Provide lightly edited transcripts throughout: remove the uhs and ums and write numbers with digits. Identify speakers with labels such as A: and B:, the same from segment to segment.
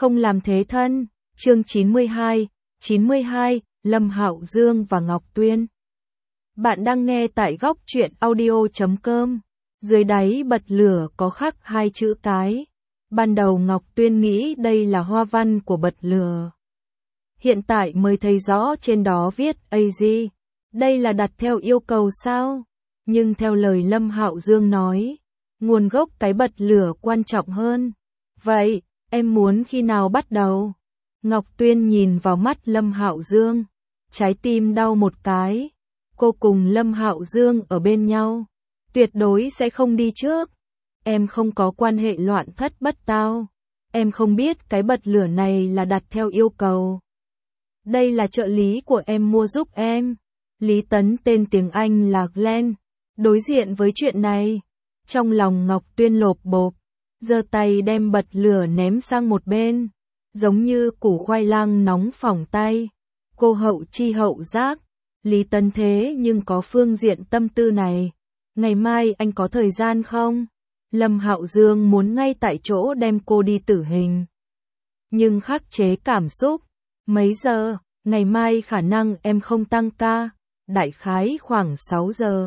A: không làm thế thân. Chương 92, Lâm Hạo Dương và Ngọc Tuyên. Bạn đang nghe tại góc truyện audio.com. Dưới đáy bật lửa có khắc hai chữ cái. Ban đầu Ngọc Tuyên nghĩ đây là hoa văn của bật lửa. Hiện tại mới thấy rõ trên đó viết AG. Đây là đặt theo yêu cầu sao? Nhưng theo lời Lâm Hạo Dương nói, nguồn gốc cái bật lửa quan trọng hơn. Vậy, em muốn khi nào bắt đầu? Ngọc Tuyên nhìn vào mắt Lâm Hạo Dương, trái tim đau một cái. Cô cùng Lâm Hạo Dương ở bên nhau, tuyệt đối sẽ không đi trước. Em không có quan hệ loạn thất bất tao. Em không biết cái bật lửa này là đặt theo yêu cầu. Đây là trợ lý của em mua giúp em. Lý Tấn tên tiếng Anh là Glenn. Đối diện với chuyện này, trong lòng Ngọc Tuyên lộp bộp, giơ tay đem bật lửa ném sang một bên, giống như củ khoai lang nóng phỏng tay. Cô hậu chi hậu giác, Lý Tấn thế nhưng có phương diện tâm tư này. Ngày mai anh có thời gian không? Lâm Hạo Dương muốn ngay tại chỗ đem cô đi tử hình. Nhưng khắc chế cảm xúc. Mấy giờ? Ngày mai khả năng em không tăng ca, đại khái khoảng 6 giờ.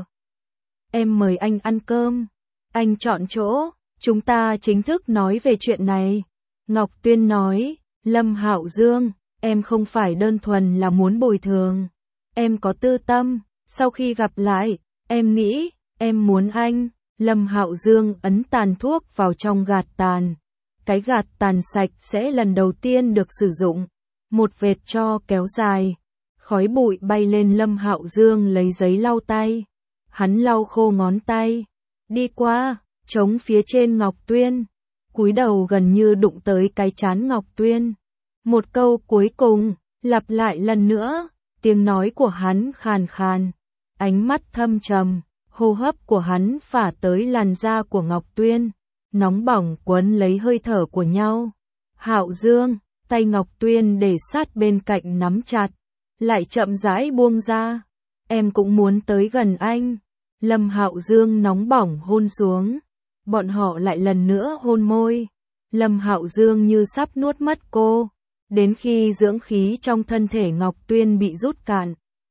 A: Em mời anh ăn cơm. Anh chọn chỗ, chúng ta chính thức nói về chuyện này. Ngọc Tuyên nói, Lâm Hạo Dương, em không phải đơn thuần là muốn bồi thường. Em có tư tâm, sau khi gặp lại, em nghĩ, em muốn anh. Lâm Hạo Dương ấn tàn thuốc vào trong gạt tàn. Cái gạt tàn sạch sẽ lần đầu tiên được sử dụng. Một vệt tro kéo dài. Khói bụi bay lên. Lâm Hạo Dương lấy giấy lau tay. Hắn lau khô ngón tay. Đi qua, chống phía trên Ngọc Tuyên. Cúi đầu gần như đụng tới cái trán Ngọc Tuyên. Một câu cuối cùng, lặp lại lần nữa. Tiếng nói của hắn khàn khàn. Ánh mắt thâm trầm. Hô hấp của hắn phả tới làn da của Ngọc Tuyên. Nóng bỏng quấn lấy hơi thở của nhau. Hạo Dương, tay Ngọc Tuyên để sát bên cạnh nắm chặt. Lại chậm rãi buông ra. Em cũng muốn tới gần anh. Lâm Hạo Dương nóng bỏng hôn xuống. Bọn họ lại lần nữa hôn môi. Lâm Hạo Dương như sắp nuốt mất cô. Đến khi dưỡng khí trong thân thể Ngọc Tuyên bị rút cạn.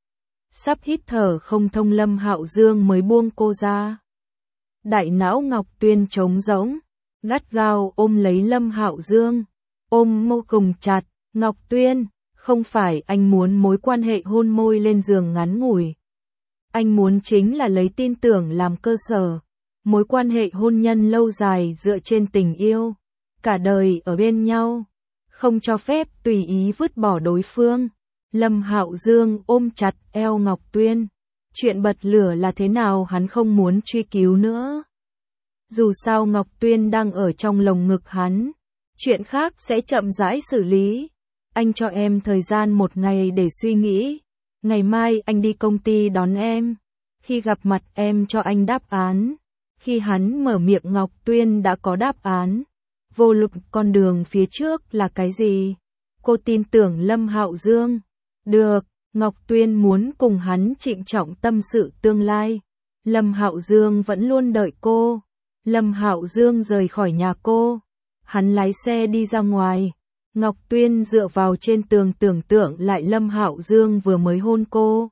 A: Sắp hít thở không thông, Lâm Hạo Dương mới buông cô ra. Đại não Ngọc Tuyên trống rỗng, gắt gao ôm lấy Lâm Hạo Dương, ôm vô cùng chặt. Ngọc Tuyên, không phải anh muốn mối quan hệ hôn môi lên giường ngắn ngủi. Anh muốn chính là lấy tin tưởng làm cơ sở, mối quan hệ hôn nhân lâu dài dựa trên tình yêu, cả đời ở bên nhau, không cho phép tùy ý vứt bỏ đối phương. Lâm Hạo Dương ôm chặt eo Ngọc Tuyên. Chuyện bật lửa là thế nào hắn không muốn truy cứu nữa. Dù sao Ngọc Tuyên đang ở trong lồng ngực hắn. Chuyện khác sẽ chậm rãi xử lý. Anh cho em thời gian 1 ngày để suy nghĩ. Ngày mai anh đi công ty đón em. Khi gặp mặt em cho anh đáp án. Khi hắn mở miệng Ngọc Tuyên đã có đáp án. Vô luận con đường phía trước là cái gì. Cô tin tưởng Lâm Hạo Dương. Được, Ngọc Tuyên muốn cùng hắn trịnh trọng tâm sự tương lai. Lâm Hạo Dương vẫn luôn đợi cô. Lâm Hạo Dương rời khỏi nhà cô. Hắn lái xe đi ra ngoài. Ngọc Tuyên dựa vào trên tường tưởng tượng lại Lâm Hạo Dương vừa mới hôn cô.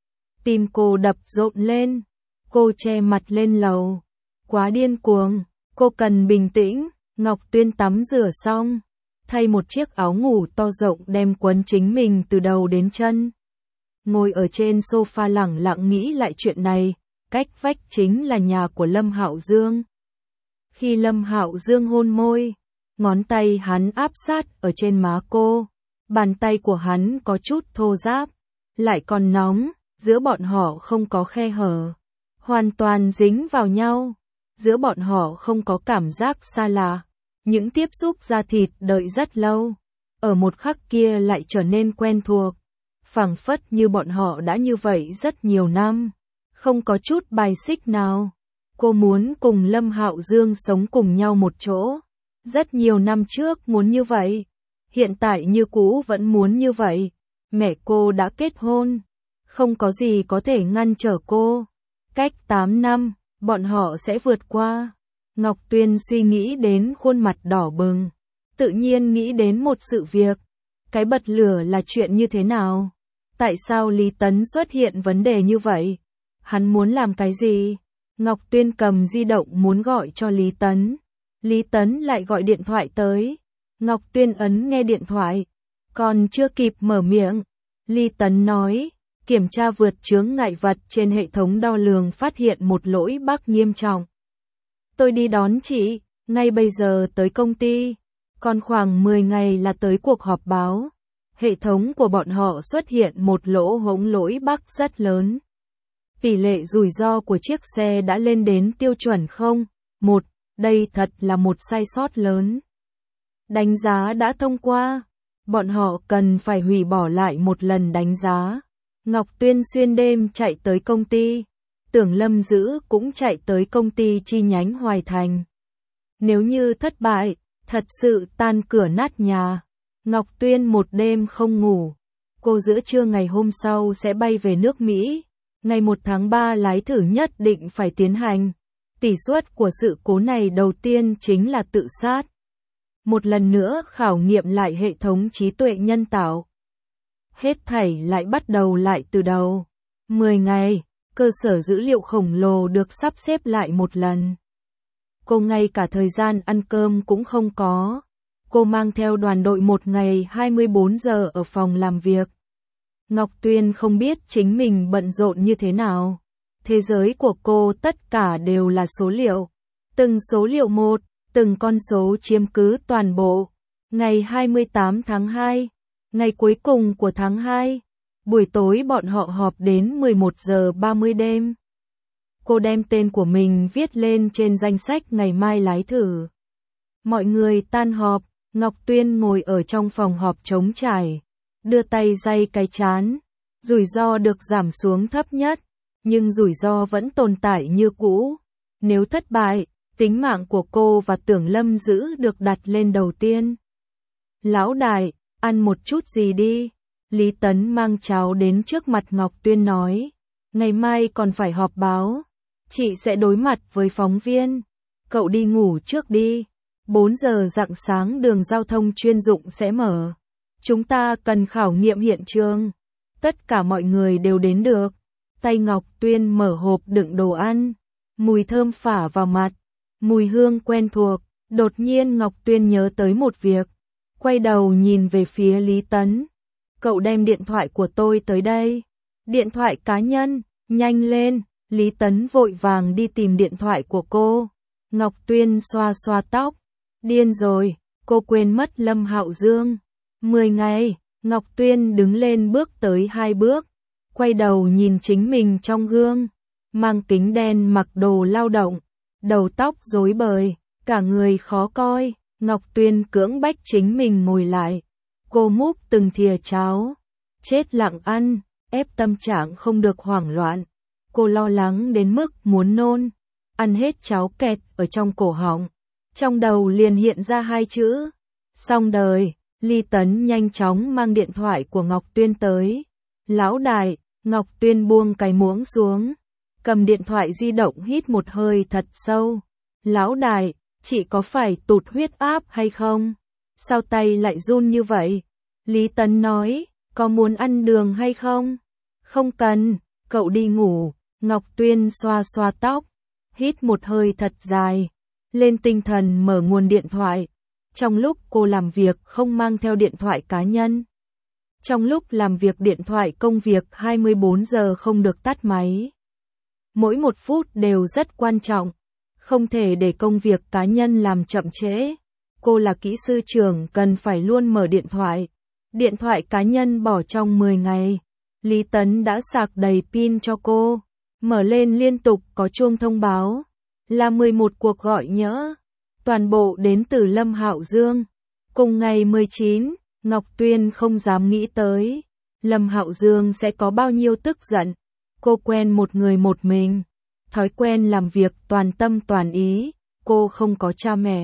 A: Tim cô đập rộn lên. Cô che mặt lên lầu. Quá điên cuồng, cô cần bình tĩnh. Ngọc Tuyên tắm rửa xong. Thay một chiếc áo ngủ to rộng đem quấn chính mình từ đầu đến chân. Ngồi ở trên sofa lẳng lặng nghĩ lại chuyện này, cách vách chính là nhà của Lâm Hạo Dương. Khi Lâm Hạo Dương hôn môi, ngón tay hắn áp sát ở trên má cô, bàn tay của hắn có chút thô ráp, lại còn nóng, giữa bọn họ không có khe hở, hoàn toàn dính vào nhau, giữa bọn họ không có cảm giác xa lạ. Những tiếp xúc da thịt đợi rất lâu, ở một khắc kia lại trở nên quen thuộc, phảng phất như bọn họ đã như vậy rất nhiều năm, không có chút bài xích nào. Cô muốn cùng Lâm Hạo Dương sống cùng nhau một chỗ, rất nhiều năm trước muốn như vậy, hiện tại như cũ vẫn muốn như vậy. Mẹ cô đã kết hôn, không có gì có thể ngăn trở cô. Cách 8 năm, bọn họ sẽ vượt qua. Ngọc Tuyên suy nghĩ đến khuôn mặt đỏ bừng, tự nhiên nghĩ đến một sự việc. Cái bật lửa là chuyện như thế nào? Tại sao Lý Tấn xuất hiện vấn đề như vậy? Hắn muốn làm cái gì? Ngọc Tuyên cầm di động muốn gọi cho Lý Tấn. Lý Tấn lại gọi điện thoại tới. Ngọc Tuyên ấn nghe điện thoại. Còn chưa kịp mở miệng. Lý Tấn nói, kiểm tra vượt chướng ngại vật trên hệ thống đo lường phát hiện một lỗi bug nghiêm trọng. Tôi đi đón chị, ngay bây giờ tới công ty. Còn khoảng 10 ngày là tới cuộc họp báo. Hệ thống của bọn họ xuất hiện một lỗ hổng lỗi bug rất lớn. Tỷ lệ rủi ro của chiếc xe đã lên đến tiêu chuẩn 0,1, đây thật là một sai sót lớn. Đánh giá đã thông qua, bọn họ cần phải hủy bỏ lại một lần đánh giá. Ngọc Tuyên xuyên đêm chạy tới công ty, Tưởng Lâm Dữ cũng chạy tới công ty chi nhánh Hoài Thành. Nếu như thất bại, thật sự tan cửa nát nhà. Ngọc Tuyên một đêm không ngủ, cô giữa trưa ngày hôm sau sẽ bay về nước Mỹ. Ngày 1 tháng 3 lái thử nhất định phải tiến hành. Tỷ suất của sự cố này đầu tiên chính là tự sát. Một lần nữa khảo nghiệm lại hệ thống trí tuệ nhân tạo. Hết thảy lại bắt đầu lại từ đầu. 10 ngày, cơ sở dữ liệu khổng lồ được sắp xếp lại một lần. Cô ngay cả thời gian ăn cơm cũng không có. Cô mang theo đoàn đội một ngày 24 giờ ở phòng làm việc. Ngọc Tuyên không biết chính mình bận rộn như thế nào. Thế giới của cô tất cả đều là số liệu. Từng số liệu một, từng con số chiếm cứ toàn bộ. Ngày 28 tháng 2, ngày cuối cùng của tháng 2, buổi tối bọn họ họp đến 11 giờ 30 đêm. Cô đem tên của mình viết lên trên danh sách ngày mai lái thử. Mọi người tan họp, Ngọc Tuyên ngồi ở trong phòng họp trống trải, đưa tay day cái trán. Rủi ro được giảm xuống thấp nhất, nhưng rủi ro vẫn tồn tại như cũ. Nếu thất bại, tính mạng của cô và Tưởng Lâm Dữ được đặt lên đầu tiên. Lão đại, ăn một chút gì đi. Lý Tấn mang cháo đến trước mặt Ngọc Tuyên nói. Ngày mai còn phải họp báo. Chị sẽ đối mặt với phóng viên. Cậu đi ngủ trước đi. 4 giờ rạng sáng đường giao thông chuyên dụng sẽ mở. Chúng ta cần khảo nghiệm hiện trường. Tất cả mọi người đều đến được. Tay Ngọc Tuyên mở hộp đựng đồ ăn. Mùi thơm phả vào mặt. Mùi hương quen thuộc. Đột nhiên Ngọc Tuyên nhớ tới một việc. Quay đầu nhìn về phía Lý Tấn. Cậu đem điện thoại của tôi tới đây. Điện thoại cá nhân, nhanh lên. Lý Tấn vội vàng đi tìm điện thoại của cô. Ngọc Tuyên xoa xoa tóc. Điên rồi, cô quên mất Lâm Hạo Dương. 10 ngày, Ngọc Tuyên đứng lên bước tới 2 bước. Quay đầu nhìn chính mình trong gương. Mang kính đen mặc đồ lao động. Đầu tóc rối bời, cả người khó coi. Ngọc Tuyên cưỡng bách chính mình ngồi lại. Cô múc từng thìa cháo. Chết lặng ăn, ép tâm trạng không được hoảng loạn. Cô lo lắng đến mức muốn nôn. Ăn hết cháo kẹt ở trong cổ họng. Trong đầu liền hiện ra 2 chữ. Xong đời. Lý Tấn nhanh chóng mang điện thoại của Ngọc Tuyên tới. Lão đại, Ngọc Tuyên buông cái muỗng xuống. Cầm điện thoại di động hít một hơi thật sâu. Lão đại, chị có phải tụt huyết áp hay không? Sao tay lại run như vậy? Lý Tấn nói, có muốn ăn đường hay không? Không cần, cậu đi ngủ. Ngọc Tuyên xoa xoa tóc. Hít một hơi thật dài. Lên tinh thần mở nguồn điện thoại. Trong lúc cô làm việc không mang theo điện thoại cá nhân. Trong lúc làm việc điện thoại công việc 24 giờ không được tắt máy. Mỗi 1 phút đều rất quan trọng. Không thể để công việc cá nhân làm chậm trễ. Cô là kỹ sư trưởng cần phải luôn mở điện thoại. Điện thoại cá nhân bỏ trong 10 ngày. Lý Tấn đã sạc đầy pin cho cô. Mở lên liên tục có chuông thông báo. Là 11 cuộc gọi nhỡ. Toàn bộ đến từ Lâm Hạo Dương. Cùng ngày 19, Ngọc Tuyên không dám nghĩ tới. Lâm Hạo Dương sẽ có bao nhiêu tức giận. Cô quen một người một mình. Thói quen làm việc toàn tâm toàn ý. Cô không có cha mẹ.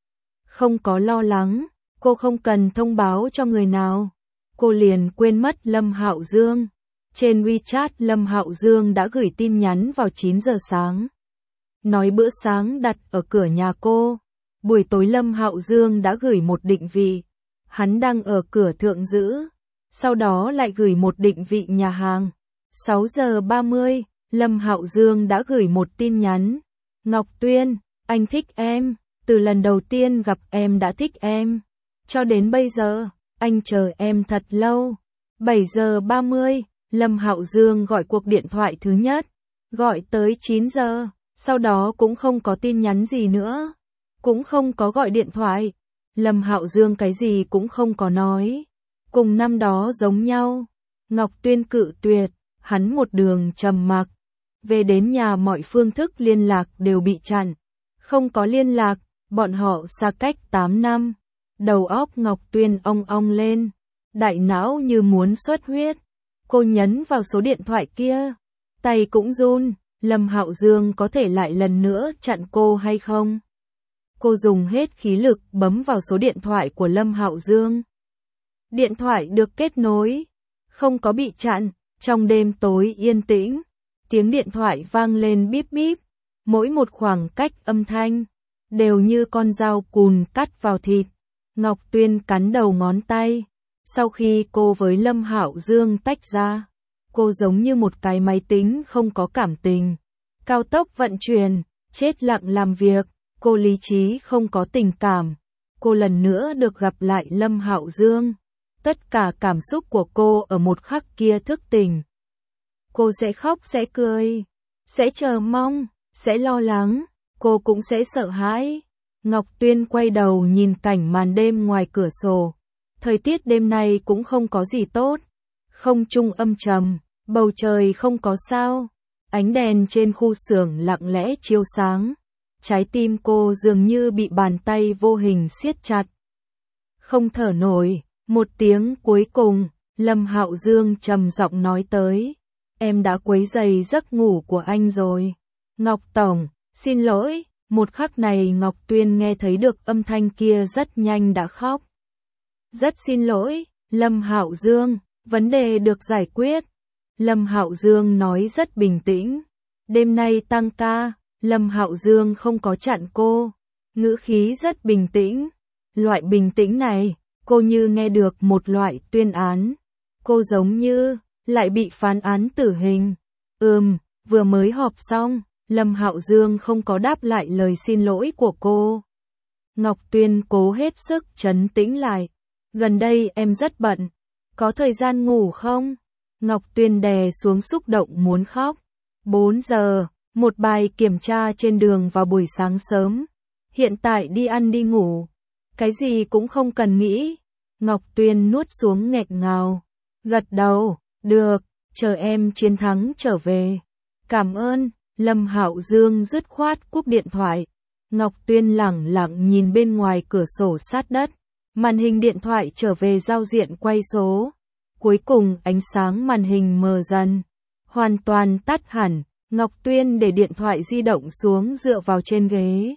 A: Không có lo lắng. Cô không cần thông báo cho người nào. Cô liền quên mất Lâm Hạo Dương. Trên WeChat Lâm Hạo Dương đã gửi tin nhắn vào 9 giờ sáng. Nói bữa sáng đặt ở cửa nhà cô. Buổi tối Lâm Hạo Dương đã gửi một định vị. Hắn đang ở cửa thượng giữ. Sau đó lại gửi một định vị nhà hàng. 6 giờ 30, Lâm Hạo Dương đã gửi một tin nhắn. Ngọc Tuyên, anh thích em. Từ lần đầu tiên gặp em đã thích em. Cho đến bây giờ, anh chờ em thật lâu. 7 giờ 30, Lâm Hạo Dương gọi cuộc điện thoại thứ nhất. Gọi tới 9 giờ, sau đó cũng không có tin nhắn gì nữa. Cũng không có gọi điện thoại. Lâm Hạo Dương cái gì cũng không có nói. Cùng năm đó giống nhau. Ngọc Tuyên cự tuyệt, hắn một đường trầm mặc. Về đến nhà mọi phương thức liên lạc đều bị chặn. Không có liên lạc, bọn họ xa cách 8 năm. Đầu óc Ngọc Tuyên ong ong lên. Đại não như muốn xuất huyết. Cô nhấn vào số điện thoại kia. Tay cũng run, Lâm Hạo Dương có thể lại lần nữa chặn cô hay không? Cô dùng hết khí lực bấm vào số điện thoại của Lâm Hạo Dương. Điện thoại được kết nối, không có bị chặn. Trong đêm tối yên tĩnh, tiếng điện thoại vang lên bíp bíp. Mỗi một khoảng cách âm thanh đều như con dao cùn cắt vào thịt. Ngọc Tuyên cắn đầu ngón tay. Sau khi cô với Lâm Hạo Dương tách ra, cô giống như một cái máy tính không có cảm tình. Cao tốc vận chuyển, chết lặng làm việc, cô lý trí không có tình cảm. Cô lần nữa được gặp lại Lâm Hạo Dương. Tất cả cảm xúc của cô ở một khắc kia thức tỉnh. Cô sẽ khóc, sẽ cười, sẽ chờ mong, sẽ lo lắng, cô cũng sẽ sợ hãi. Ngọc Tuyên quay đầu nhìn cảnh màn đêm ngoài cửa sổ. Thời tiết đêm nay cũng không có gì tốt. Không trung âm trầm, bầu trời không có sao. Ánh đèn trên khu xưởng lặng lẽ chiếu sáng. Trái tim cô dường như bị bàn tay vô hình siết chặt. Không thở nổi, một tiếng cuối cùng, Lâm Hạo Dương trầm giọng nói tới. Em đã quấy rầy giấc ngủ của anh rồi. Ngọc Tổng, xin lỗi. Một khắc này Ngọc Tuyên nghe thấy được âm thanh kia rất nhanh đã khóc. Rất xin lỗi, Lâm Hạo Dương, vấn đề được giải quyết. Lâm Hạo Dương nói rất bình tĩnh. Đêm nay tăng ca, Lâm Hạo Dương không có chặn cô. Ngữ khí rất bình tĩnh. Loại bình tĩnh này, cô như nghe được một loại tuyên án. Cô giống như lại bị phán án tử hình. Vừa mới họp xong, Lâm Hạo Dương không có đáp lại lời xin lỗi của cô. Ngọc Tuyên cố hết sức trấn tĩnh lại. Gần đây em rất bận. Có thời gian ngủ không? Ngọc Tuyên đè xuống xúc động muốn khóc. 4 giờ, một bài kiểm tra trên đường vào buổi sáng sớm. Hiện tại đi ăn đi ngủ. Cái gì cũng không cần nghĩ. Ngọc Tuyên nuốt xuống nghẹn ngào. Gật đầu, được, chờ em chiến thắng trở về. Cảm ơn. Lâm Hạo Dương dứt khoát cúp điện thoại. Ngọc Tuyên lẳng lặng nhìn bên ngoài cửa sổ sát đất. Màn hình điện thoại trở về giao diện quay số. Cuối cùng ánh sáng màn hình mờ dần. Hoàn toàn tắt hẳn. Ngọc Tuyên để điện thoại di động xuống dựa vào trên ghế.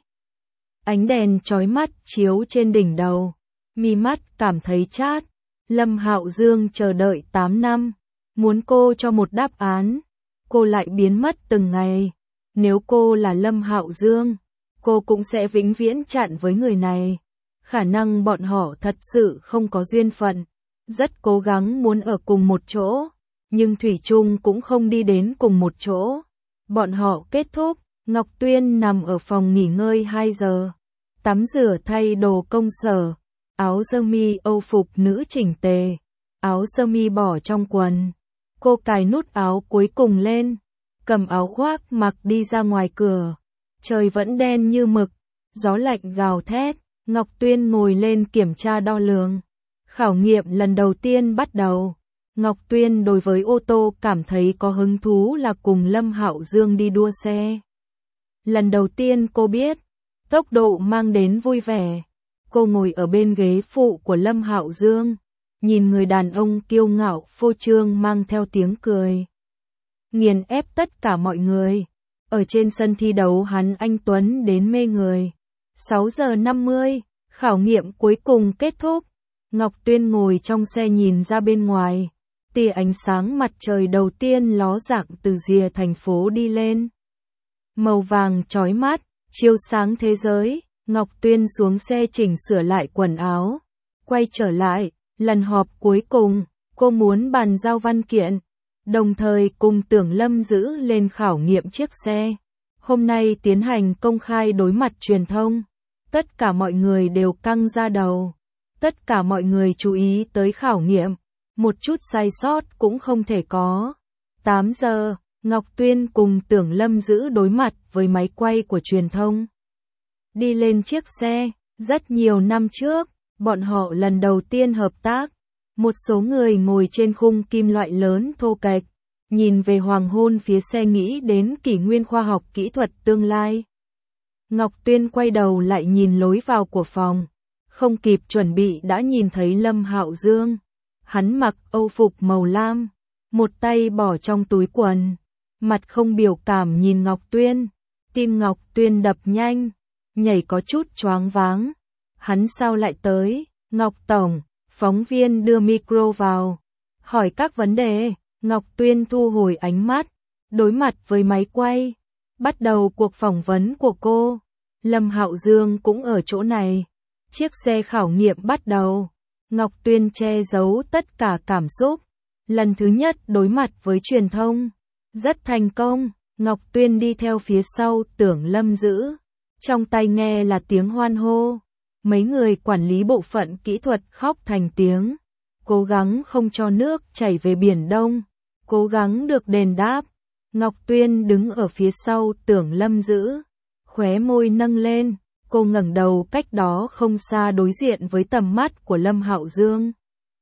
A: Ánh đèn chói mắt chiếu trên đỉnh đầu. Mi mắt cảm thấy chát. Lâm Hạo Dương chờ đợi 8 năm. Muốn cô cho một đáp án. Cô lại biến mất từng ngày. Nếu cô là Lâm Hạo Dương, cô cũng sẽ vĩnh viễn chặn với người này. Khả năng bọn họ thật sự không có duyên phận. Rất cố gắng muốn ở cùng một chỗ, nhưng thủy chung cũng không đi đến cùng một chỗ. Bọn họ kết thúc, Ngọc Tuyên nằm ở phòng nghỉ ngơi 2 giờ. Tắm rửa thay đồ công sở, áo sơ mi Âu phục nữ chỉnh tề, áo sơ mi bỏ trong quần. Cô cài nút áo cuối cùng lên, cầm áo khoác mặc đi ra ngoài cửa. Trời vẫn đen như mực, gió lạnh gào thét. Ngọc Tuyên ngồi lên kiểm tra đo lường. Khảo nghiệm lần đầu tiên bắt đầu. Ngọc Tuyên đối với ô tô cảm thấy có hứng thú là cùng Lâm Hạo Dương đi đua xe. Lần đầu tiên cô biết, tốc độ mang đến vui vẻ. Cô ngồi ở bên ghế phụ của Lâm Hạo Dương, nhìn người đàn ông kiêu ngạo phô trương mang theo tiếng cười. Nghiền ép tất cả mọi người. Ở trên sân thi đấu hắn anh tuấn đến mê người. 6 giờ 50, khảo nghiệm cuối cùng kết thúc. Ngọc Tuyên ngồi trong xe nhìn ra bên ngoài. Tia ánh sáng mặt trời đầu tiên ló dạng từ rìa thành phố đi lên. Màu vàng chói mắt, chiếu sáng thế giới. Ngọc Tuyên xuống xe chỉnh sửa lại quần áo. Quay trở lại, lần họp cuối cùng, cô muốn bàn giao văn kiện, đồng thời cùng Tưởng Lâm Dữ lên khảo nghiệm chiếc xe. Hôm nay tiến hành công khai đối mặt truyền thông. Tất cả mọi người đều căng da đầu. Tất cả mọi người chú ý tới khảo nghiệm. Một chút sai sót cũng không thể có. 8 giờ, Ngọc Tuyên cùng Tưởng Lâm Dữ đối mặt với máy quay của truyền thông. Đi lên chiếc xe, rất nhiều năm trước, bọn họ lần đầu tiên hợp tác. Một số người ngồi trên khung kim loại lớn thô kệch, nhìn về hoàng hôn phía xe nghĩ đến kỷ nguyên khoa học kỹ thuật tương lai. Ngọc Tuyên quay đầu lại nhìn lối vào của phòng, không kịp chuẩn bị đã nhìn thấy Lâm Hạo Dương. Hắn mặc âu phục màu lam, một tay bỏ trong túi quần, mặt không biểu cảm nhìn Ngọc Tuyên. Tim Ngọc Tuyên đập nhanh, nhảy có chút choáng váng. Hắn sao lại tới? Ngọc Tổng, phóng viên đưa micro vào, hỏi các vấn đề. Ngọc Tuyên thu hồi ánh mắt, đối mặt với máy quay, bắt đầu cuộc phỏng vấn của cô. Lâm Hạo Dương cũng ở chỗ này. Chiếc xe khảo nghiệm bắt đầu. Ngọc Tuyên che giấu tất cả cảm xúc. Lần thứ nhất đối mặt với truyền thông, rất thành công. Ngọc Tuyên đi theo phía sau Tưởng Lâm Dữ, trong tai nghe là tiếng hoan hô. Mấy người quản lý bộ phận kỹ thuật khóc thành tiếng, cố gắng không cho nước chảy về Biển Đông, cố gắng được đền đáp. Ngọc Tuyên đứng ở phía sau Tưởng Lâm Dữ, khóe môi nâng lên, cô ngẩng đầu cách đó không xa đối diện với tầm mắt của Lâm Hạo Dương.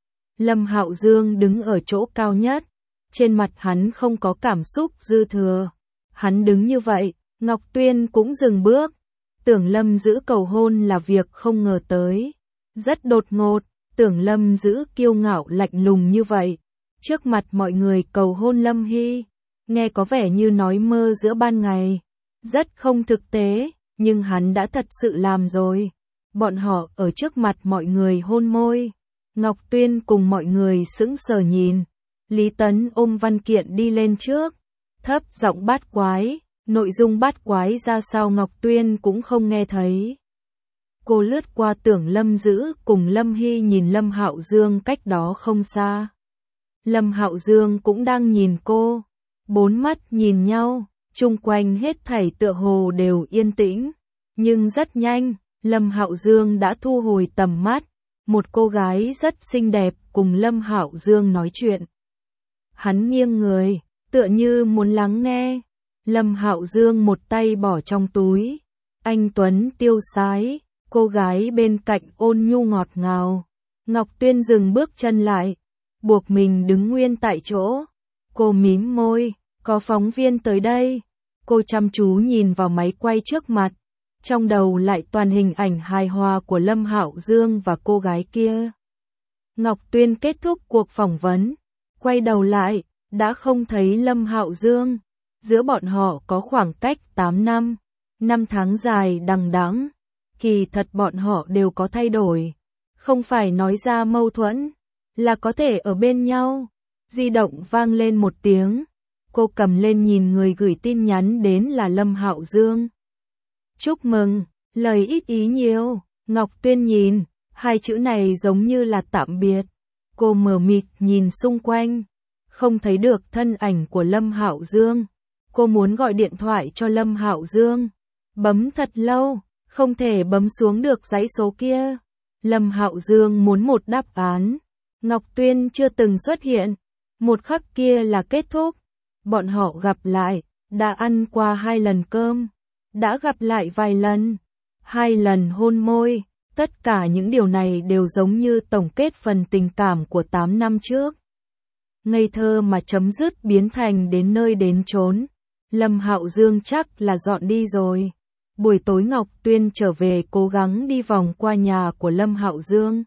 A: Lâm Hạo Dương đứng ở chỗ cao nhất, trên mặt hắn không có cảm xúc dư thừa. Hắn đứng như vậy, Ngọc Tuyên cũng dừng bước. Tưởng Lâm Dữ cầu hôn là việc không ngờ tới, rất đột ngột. Tưởng Lâm Dữ kiêu ngạo lạnh lùng như vậy, trước mặt mọi người cầu hôn Lâm Hy, nghe có vẻ như nói mơ giữa ban ngày, rất không thực tế, nhưng hắn đã thật sự làm rồi. Bọn họ ở trước mặt mọi người hôn môi. Ngọc Tuyên cùng mọi người sững sờ nhìn. Lý Tấn ôm văn kiện đi lên trước, thấp giọng bát quái. Nội dung bát quái ra sao Ngọc Tuyên cũng không nghe thấy. Cô lướt qua Tưởng Lâm Dữ cùng Lâm Hy nhìn Lâm Hạo Dương cách đó không xa. Lâm Hạo Dương cũng đang nhìn cô. Bốn mắt nhìn nhau, chung quanh hết thảy tựa hồ đều yên tĩnh. Nhưng rất nhanh, Lâm Hạo Dương đã thu hồi tầm mắt. Một cô gái rất xinh đẹp cùng Lâm Hạo Dương nói chuyện. Hắn nghiêng người, tựa như muốn lắng nghe. Lâm Hạo Dương một tay bỏ trong túi. Anh tuấn tiêu sái, cô gái bên cạnh ôn nhu ngọt ngào. Ngọc Tuyên dừng bước chân lại, buộc mình đứng nguyên tại chỗ. Cô mím môi, có phóng viên tới đây. Cô chăm chú nhìn vào máy quay trước mặt, trong đầu lại toàn hình ảnh hài hòa của Lâm Hạo Dương và cô gái kia. Ngọc Tuyên kết thúc cuộc phỏng vấn, quay đầu lại, đã không thấy Lâm Hạo Dương. Giữa bọn họ có khoảng cách 8 năm, 5 tháng dài đằng đẵng. Kỳ thật bọn họ đều có thay đổi, không phải nói ra mâu thuẫn, là có thể ở bên nhau. Di động vang lên một tiếng, cô cầm lên nhìn người gửi tin nhắn đến là Lâm Hạo Dương. Chúc mừng, lời ít ý nhiều. Ngọc Tuyên nhìn, hai chữ này giống như là tạm biệt. Cô mờ mịt nhìn xung quanh, không thấy được thân ảnh của Lâm Hạo Dương. Cô muốn gọi điện thoại cho Lâm Hạo Dương, bấm thật lâu, không thể bấm xuống được dãy số kia. Lâm Hạo Dương muốn một đáp án. Ngọc Tuyên chưa từng xuất hiện. Một khắc kia là kết thúc. Bọn họ gặp lại, đã ăn qua 2 lần cơm, đã gặp lại vài lần, 2 lần hôn môi. Tất cả những điều này đều giống như tổng kết phần tình cảm của 8 năm trước. Ngây thơ mà chấm dứt biến thành đến nơi đến chốn. Lâm Hạo Dương chắc là dọn đi rồi. Buổi tối Ngọc Tuyên trở về cố gắng đi vòng qua nhà của Lâm Hạo Dương.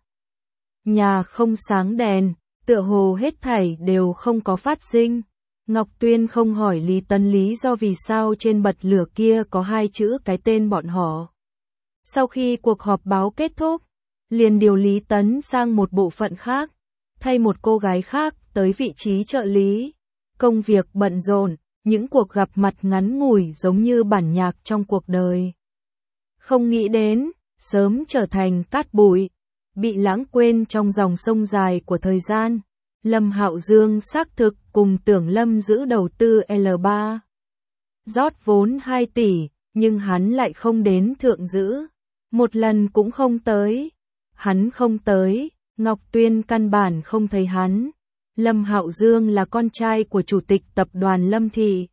A: Nhà không sáng đèn, tựa hồ hết thảy đều không có phát sinh. Ngọc Tuyên không hỏi Lý Tấn lý do vì sao trên bật lửa kia có 2 chữ cái tên bọn họ. Sau khi cuộc họp báo kết thúc, liền điều Lý Tấn sang một bộ phận khác, thay một cô gái khác tới vị trí trợ lý. Công việc bận rộn, những cuộc gặp mặt ngắn ngủi giống như bản nhạc trong cuộc đời. Không nghĩ đến, sớm trở thành cát bụi, bị lãng quên trong dòng sông dài của thời gian. Lâm Hạo Dương xác thực cùng Tưởng Lâm giữ đầu tư L3. Rót vốn 2 tỷ, nhưng hắn lại không đến thượng giữ. Một lần cũng không tới. Hắn không tới, Ngọc Tuyên căn bản không thấy hắn. Lâm Hạo Dương là con trai của chủ tịch tập đoàn Lâm Thị.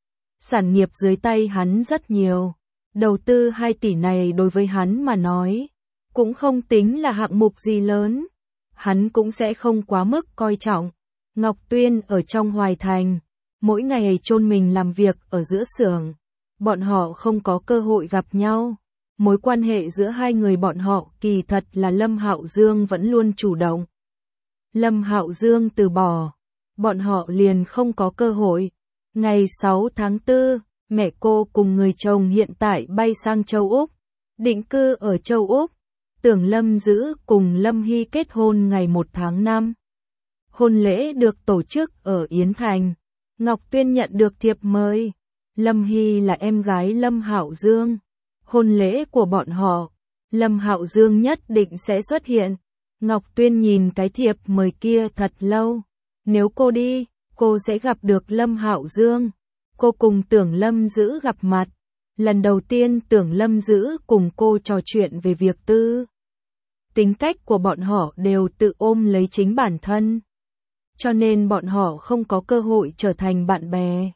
A: Sản nghiệp dưới tay hắn rất nhiều. Đầu tư 2 tỷ này đối với hắn mà nói, cũng không tính là hạng mục gì lớn. Hắn cũng sẽ không quá mức coi trọng. Ngọc Tuyên ở trong Hoài Thành, mỗi ngày chôn mình làm việc ở giữa xưởng. Bọn họ không có cơ hội gặp nhau. Mối quan hệ giữa hai người bọn họ kỳ thật là Lâm Hạo Dương vẫn luôn chủ động. Lâm Hạo Dương từ bỏ, bọn họ liền không có cơ hội. Ngày 6 tháng 4, mẹ cô cùng người chồng hiện tại bay sang châu Úc, định cư ở châu Úc. Tưởng Lâm giữ cùng Lâm Hy kết hôn ngày 1 tháng 5. Hôn lễ được tổ chức ở Yến Thành. Ngọc Tuyên nhận được thiệp mời. Lâm Hy là em gái Lâm Hạo Dương. Hôn lễ của bọn họ, Lâm Hạo Dương nhất định sẽ xuất hiện. Ngọc Tuyên nhìn cái thiệp mời kia thật lâu. Nếu cô đi, cô sẽ gặp được Lâm Hạo Dương. Cô cùng Tưởng Lâm giữ gặp mặt. Lần đầu tiên Tưởng Lâm giữ cùng cô trò chuyện về việc tư. Tính cách của bọn họ đều tự ôm lấy chính bản thân. Cho nên bọn họ không có cơ hội trở thành bạn bè.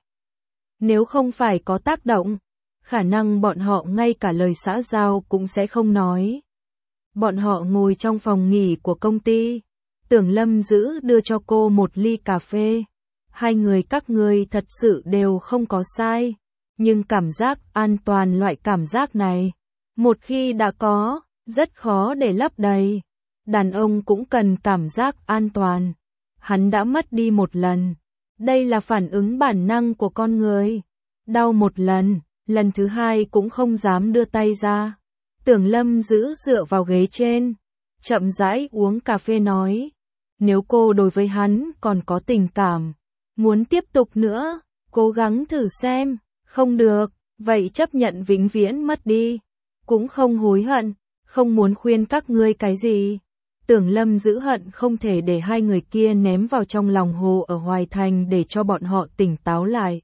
A: Nếu không phải có tác động, khả năng bọn họ ngay cả lời xã giao cũng sẽ không nói. Bọn họ ngồi trong phòng nghỉ của công ty. Tưởng Lâm giữ đưa cho cô một ly cà phê. Hai người các ngươi thật sự đều không có sai. Nhưng cảm giác an toàn loại cảm giác này, một khi đã có, rất khó để lấp đầy. Đàn ông cũng cần cảm giác an toàn. Hắn đã mất đi một lần. Đây là phản ứng bản năng của con người. Đau một lần, lần thứ hai cũng không dám đưa tay ra. Tưởng Lâm giữ dựa vào ghế trên, chậm rãi uống cà phê nói. Nếu cô đối với hắn còn có tình cảm, muốn tiếp tục nữa, cố gắng thử xem. Không được, vậy chấp nhận vĩnh viễn mất đi. Cũng không hối hận, không muốn khuyên các ngươi cái gì. Tưởng Lâm giữ hận không thể để hai người kia ném vào trong lòng hồ ở Hoài Thành để cho bọn họ tỉnh táo lại.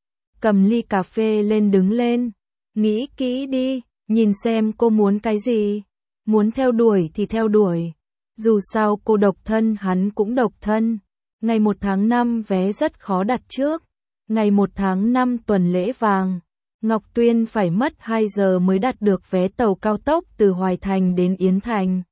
A: Cầm ly cà phê lên đứng lên. Nghĩ kỹ đi, nhìn xem cô muốn cái gì. Muốn theo đuổi thì theo đuổi. Dù sao cô độc thân hắn cũng độc thân. Ngày 1 tháng 5 vé rất khó đặt trước. Ngày 1 tháng 5 tuần lễ vàng, Ngọc Tuyên phải mất 2 giờ mới đặt được vé tàu cao tốc từ Hoài Thành đến Yến Thành.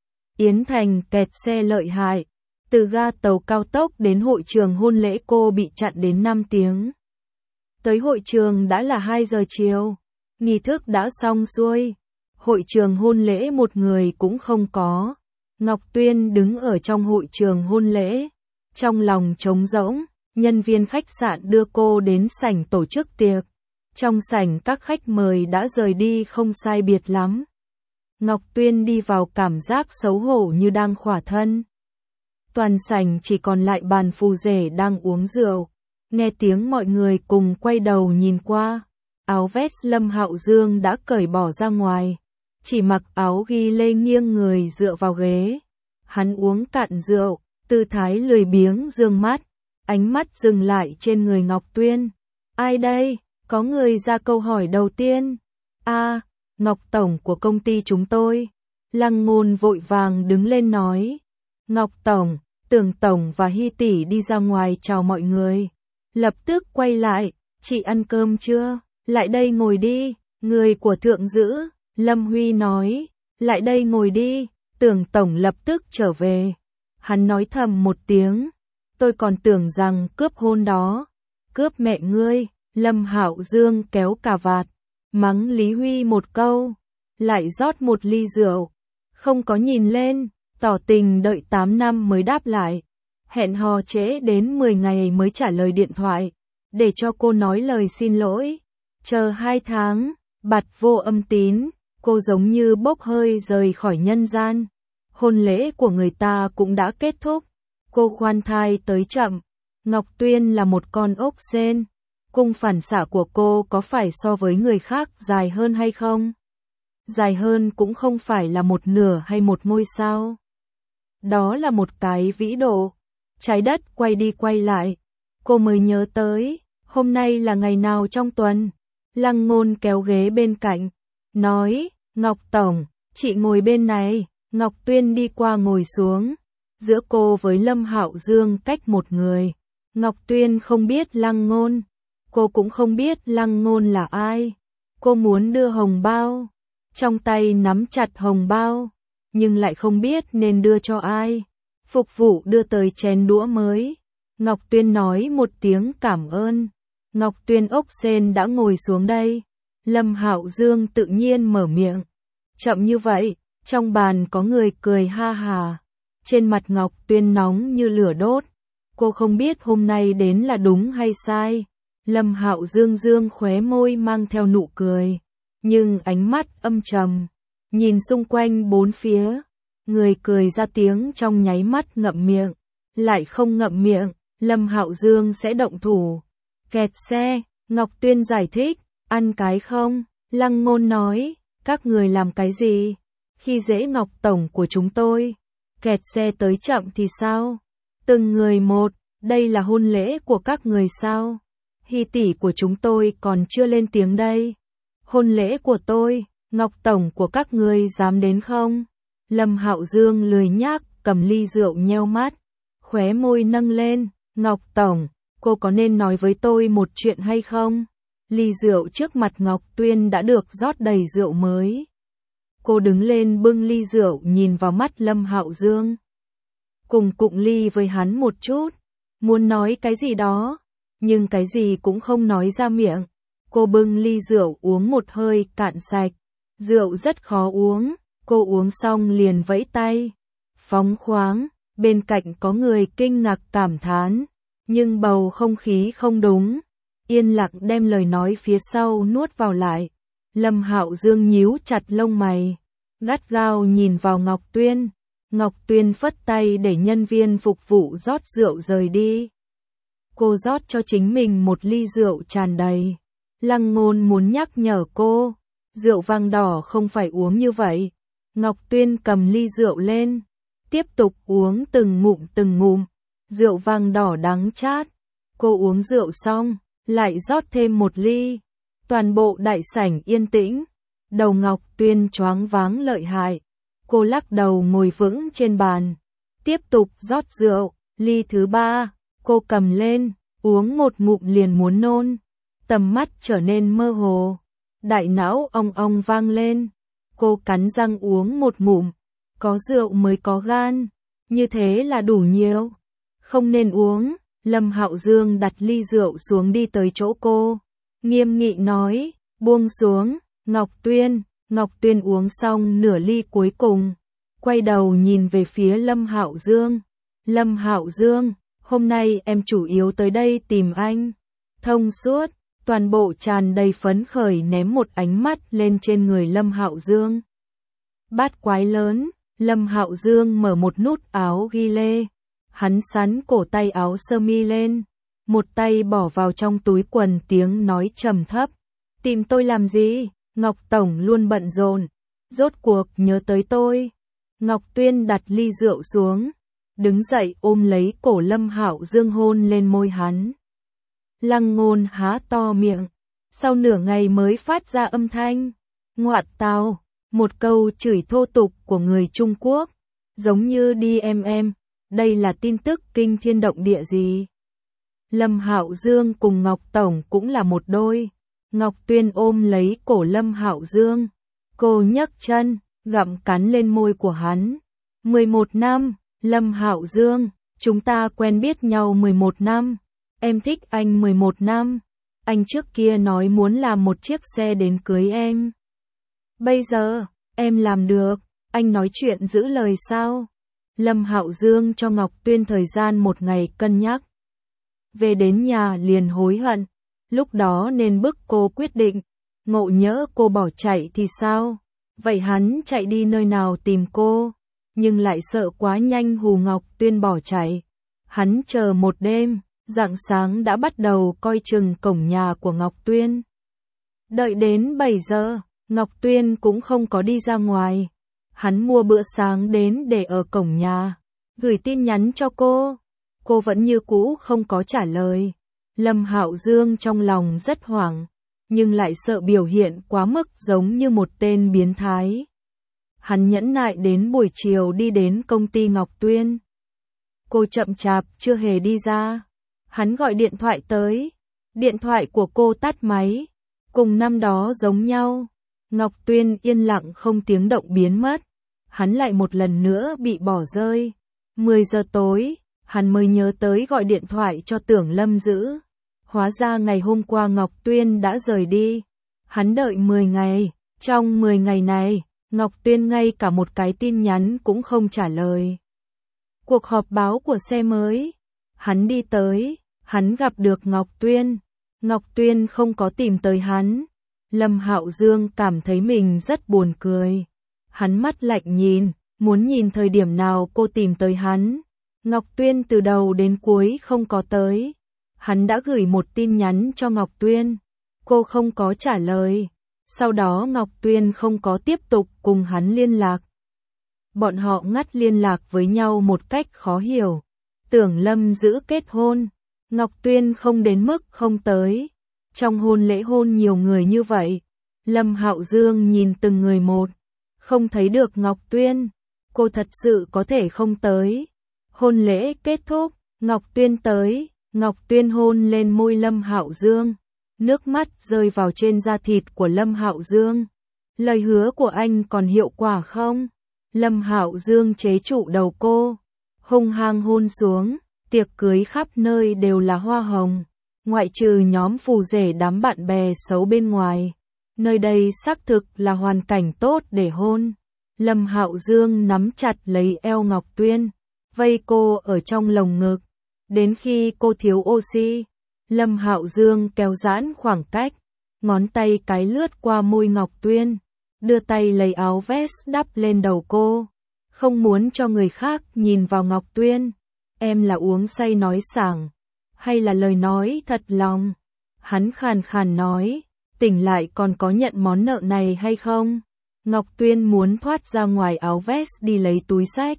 A: Yến Thành kẹt xe lợi hại, từ ga tàu cao tốc đến hội trường hôn lễ cô bị chặn đến 5 tiếng. Tới hội trường đã là 2 giờ chiều, nghi thức đã xong xuôi, hội trường hôn lễ một người cũng không có. Ngọc Tuyên đứng ở trong hội trường hôn lễ, trong lòng trống rỗng. Nhân viên khách sạn đưa cô đến sảnh tổ chức tiệc. Trong sảnh các khách mời đã rời đi không sai biệt lắm. Ngọc Tuyên đi vào cảm giác xấu hổ như đang khỏa thân. Toàn sảnh chỉ còn lại bàn phù rể đang uống rượu. Nghe tiếng mọi người cùng quay đầu nhìn qua. Áo vest Lâm Hạo Dương đã cởi bỏ ra ngoài. Chỉ mặc áo ghi lê nghiêng người dựa vào ghế. Hắn uống cạn rượu, tư thái lười biếng dương mắt. Ánh mắt dừng lại trên người Ngọc Tuyên. Ai đây? Có người ra câu hỏi đầu tiên. Ngọc Tổng của công ty chúng tôi. Lăng Ngôn vội vàng đứng lên nói. Ngọc Tổng, Tưởng Tổng và Hy Tỷ đi ra ngoài chào mọi người. Lập tức quay lại. Chị ăn cơm chưa? Lại đây ngồi đi. Người của thượng giữ, Lâm Huy nói. Lại đây ngồi đi. Tưởng Tổng lập tức trở về. Hắn nói thầm một tiếng. Tôi còn tưởng rằng cướp hôn đó. Cướp mẹ ngươi. Lâm Hạo Dương kéo cà vạt, mắng Lý Huy một câu, lại rót một ly rượu. Không có nhìn lên, tỏ tình đợi 8 năm mới đáp lại. Hẹn hò trễ đến 10 ngày mới trả lời điện thoại, để cho cô nói lời xin lỗi. Chờ 2 tháng, bặt vô âm tín, cô giống như bốc hơi rời khỏi nhân gian. Hôn lễ của người ta cũng đã kết thúc. Cô khoan thai tới chậm. Ngọc Tuyên là một con ốc sên. Cung phản xạ của cô có phải so với người khác dài hơn hay không? dài hơn cũng không phải là một nửa hay một ngôi sao. Đó là một cái vĩ độ. Trái đất quay đi quay lại. Cô mới nhớ tới, hôm nay là ngày nào trong tuần. Lăng Ngôn kéo ghế bên cạnh, nói, Ngọc Tổng, chị ngồi bên này. Ngọc Tuyên đi qua ngồi xuống. Giữa cô với Lâm Hạo Dương cách một người. Ngọc Tuyên không biết Lăng Ngôn. Cô cũng không biết Lăng Ngôn là ai. Cô muốn đưa hồng bao. Trong tay nắm chặt hồng bao. Nhưng lại không biết nên đưa cho ai. Phục vụ đưa tới chén đũa mới. Ngọc Tuyên nói một tiếng cảm ơn. Ngọc Tuyên ốc sên đã ngồi xuống đây. Lâm Hạo Dương tự nhiên mở miệng. Chậm như vậy, trong bàn có người cười ha hà. Trên mặt Ngọc Tuyên nóng như lửa đốt. Cô không biết hôm nay đến là đúng hay sai. Lâm Hạo Dương dương khóe môi mang theo nụ cười. Nhưng ánh mắt âm trầm. Nhìn xung quanh bốn phía. Người cười ra tiếng trong nháy mắt ngậm miệng. Lại không ngậm miệng, Lâm Hạo Dương sẽ động thủ. Kẹt xe, Ngọc Tuyên giải thích, ăn cái không? Lăng Ngôn nói, các người làm cái gì? Khi dễ Ngọc Tổng của chúng tôi. Kẹt xe tới chậm thì sao? Từng người một, đây là hôn lễ của các người sao? Hi tỷ của chúng tôi còn chưa lên tiếng đây. Hôn lễ của tôi, Ngọc Tổng của các người dám đến không? Lâm Hạo Dương lười nhác cầm ly rượu nheo mắt. Khóe môi nâng lên, Ngọc Tổng, cô có nên nói với tôi một chuyện hay không? Ly rượu trước mặt Ngọc Tuyên đã được rót đầy rượu mới. Cô đứng lên bưng ly rượu nhìn vào mắt Lâm Hạo Dương. Cùng cụng ly với hắn một chút, muốn nói cái gì đó, nhưng cái gì cũng không nói ra miệng. Cô bưng ly rượu uống một hơi cạn sạch. Rượu rất khó uống, cô uống xong liền vẫy tay. Phóng khoáng, bên cạnh có người kinh ngạc cảm thán, nhưng bầu không khí không đúng. Yên lặng đem lời nói phía sau nuốt vào lại. Lâm Hạo Dương nhíu chặt lông mày, gắt gao nhìn vào Ngọc Tuyên. Ngọc Tuyên phất tay để nhân viên phục vụ rót rượu rời đi. Cô rót cho chính mình một ly rượu tràn đầy. Lăng Ngôn muốn nhắc nhở cô, rượu vang đỏ không phải uống như vậy. Ngọc Tuyên cầm ly rượu lên, tiếp tục uống từng ngụm. Rượu vang đỏ đắng chát. Cô uống rượu xong, lại rót thêm một ly. Toàn bộ đại sảnh yên tĩnh. Đầu Ngọc Tuyên choáng váng lợi hại. Cô lắc đầu ngồi vững trên bàn. Tiếp tục rót rượu. Ly thứ 3, cô cầm lên, uống một ngụm liền muốn nôn. Tầm mắt trở nên mơ hồ. Đại não ong ong vang lên. Cô cắn răng uống một ngụm. Có rượu mới có gan. Như thế là đủ nhiều. Không nên uống. Lâm Hạo Dương đặt ly rượu xuống đi tới chỗ cô. Nghiêm nghị nói, buông xuống. Ngọc Tuyên uống xong nửa ly cuối cùng. Quay đầu nhìn về phía Lâm Hạo Dương. Lâm Hạo Dương, hôm nay em chủ yếu tới đây tìm anh. Thông suốt, toàn bộ tràn đầy phấn khởi ném một ánh mắt lên trên người Lâm Hạo Dương. Bát quái lớn, Lâm Hạo Dương mở một nút áo ghi lê. Hắn sắn cổ tay áo sơ mi lên, một tay bỏ vào trong túi quần tiếng nói trầm thấp. Tìm tôi làm gì? Ngọc Tổng luôn bận rộn. Rốt cuộc nhớ tới tôi. Ngọc Tuyên đặt ly rượu xuống, đứng dậy ôm lấy cổ Lâm Hạo Dương hôn lên môi hắn. Lăng Ngôn há to miệng, sau nửa ngày mới phát ra âm thanh. Ngoại tào, một câu chửi thô tục của người Trung Quốc, giống như đi em. Đây là tin tức kinh thiên động địa gì? Lâm Hạo Dương cùng Ngọc Tổng cũng là một đôi. Ngọc Tuyên ôm lấy cổ Lâm Hạo Dương. Cô nhấc chân, gặm cắn lên môi của hắn. 11 năm, Lâm Hạo Dương, chúng ta quen biết nhau 11 năm. Em thích anh 11 năm. Anh trước kia nói muốn làm một chiếc xe đến cưới em. Bây giờ, em làm được. Anh nói chuyện giữ lời sao? Lâm Hạo Dương cho Ngọc Tuyên thời gian một ngày cân nhắc. Về đến nhà liền hối hận. Lúc đó nên bức cô quyết định. Ngộ nhỡ cô bỏ chạy thì sao? Vậy hắn chạy đi nơi nào tìm cô? Nhưng lại sợ quá nhanh hù Ngọc Tuyên bỏ chạy. Hắn chờ một đêm, rạng sáng đã bắt đầu coi chừng cổng nhà của Ngọc Tuyên. Đợi đến 7 giờ, Ngọc Tuyên cũng không có đi ra ngoài. Hắn mua bữa sáng đến để ở cổng nhà, gửi tin nhắn cho cô. Cô vẫn như cũ không có trả lời. Lâm Hạo Dương trong lòng rất hoảng, nhưng lại sợ biểu hiện quá mức giống như một tên biến thái. Hắn nhẫn nại đến buổi chiều đi đến công ty Ngọc Tuyên. Cô chậm chạp chưa hề đi ra. Hắn gọi điện thoại tới. Điện thoại của cô tắt máy. Cùng năm đó giống nhau. Ngọc Tuyên yên lặng không tiếng động biến mất. Hắn lại một lần nữa bị bỏ rơi. 10 giờ tối, hắn mới nhớ tới gọi điện thoại cho Tưởng Lâm giữ. Hóa ra ngày hôm qua Ngọc Tuyên đã rời đi. Hắn đợi 10 ngày. Trong 10 ngày này, Ngọc Tuyên ngay cả một cái tin nhắn cũng không trả lời. Cuộc họp báo của xe mới. Hắn đi tới, hắn gặp được Ngọc Tuyên. Ngọc Tuyên không có tìm tới hắn. Lâm Hạo Dương cảm thấy mình rất buồn cười. Hắn mắt lạnh nhìn, muốn nhìn thời điểm nào cô tìm tới hắn. Ngọc Tuyên từ đầu đến cuối không có tới. Hắn đã gửi một tin nhắn cho Ngọc Tuyên. Cô không có trả lời. Sau đó Ngọc Tuyên không có tiếp tục cùng hắn liên lạc. Bọn họ ngắt liên lạc với nhau một cách khó hiểu. Tưởng Lâm giữ kết hôn. Ngọc Tuyên không đến mức không tới. Trong hôn lễ hôn nhiều người như vậy. Lâm Hạo Dương nhìn từng người một. Không thấy được Ngọc Tuyên. Cô thật sự có thể không tới. Hôn lễ kết thúc. Ngọc Tuyên tới. Ngọc Tuyên hôn lên môi Lâm Hạo Dương. Nước mắt rơi vào trên da thịt của Lâm Hạo Dương. Lời hứa của anh còn hiệu quả không? Lâm Hạo Dương chế trụ đầu cô. Hung hăng hôn xuống. Tiệc cưới khắp nơi đều là hoa hồng. Ngoại trừ nhóm phù rể đám bạn bè xấu bên ngoài. Nơi đây xác thực là hoàn cảnh tốt để hôn. Lâm Hạo Dương nắm chặt lấy eo Ngọc Tuyên. Vây cô ở trong lồng ngực. Đến khi cô thiếu oxy, Lâm Hạo Dương kéo giãn khoảng cách. Ngón tay cái lướt qua môi Ngọc Tuyên. Đưa tay lấy áo vest đắp lên đầu cô. Không muốn cho người khác nhìn vào Ngọc Tuyên. Em là uống say nói sảng, hay là lời nói thật lòng? Hắn khàn khàn nói, tỉnh lại còn có nhận món nợ này hay không? Ngọc Tuyên muốn thoát ra ngoài áo vest đi lấy túi xách.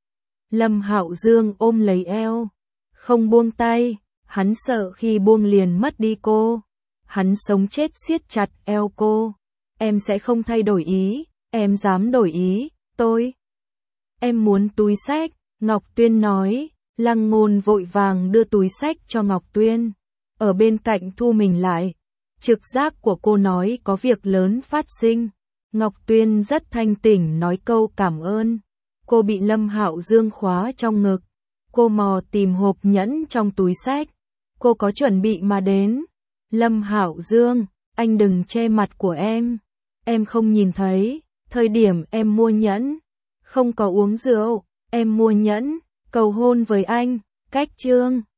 A: Lâm Hạo Dương ôm lấy eo, không buông tay, hắn sợ khi buông liền mất đi cô. Hắn sống chết siết chặt eo cô. Em sẽ không thay đổi ý, em dám đổi ý, em muốn túi xách, Ngọc Tuyên nói. Lăng Ngôn vội vàng đưa túi xách cho Ngọc Tuyên. Ở bên cạnh thu mình lại. Trực giác của cô nói có việc lớn phát sinh. Ngọc Tuyên rất thanh tỉnh nói câu cảm ơn. Cô bị Lâm Hạo Dương khóa trong ngực. Cô mò tìm hộp nhẫn trong túi xách. Cô có chuẩn bị mà đến. Lâm Hạo Dương, anh đừng che mặt của em. Em không nhìn thấy. Thời điểm em mua nhẫn. Không có uống rượu. Em mua nhẫn. Cầu hôn với anh. Cách chương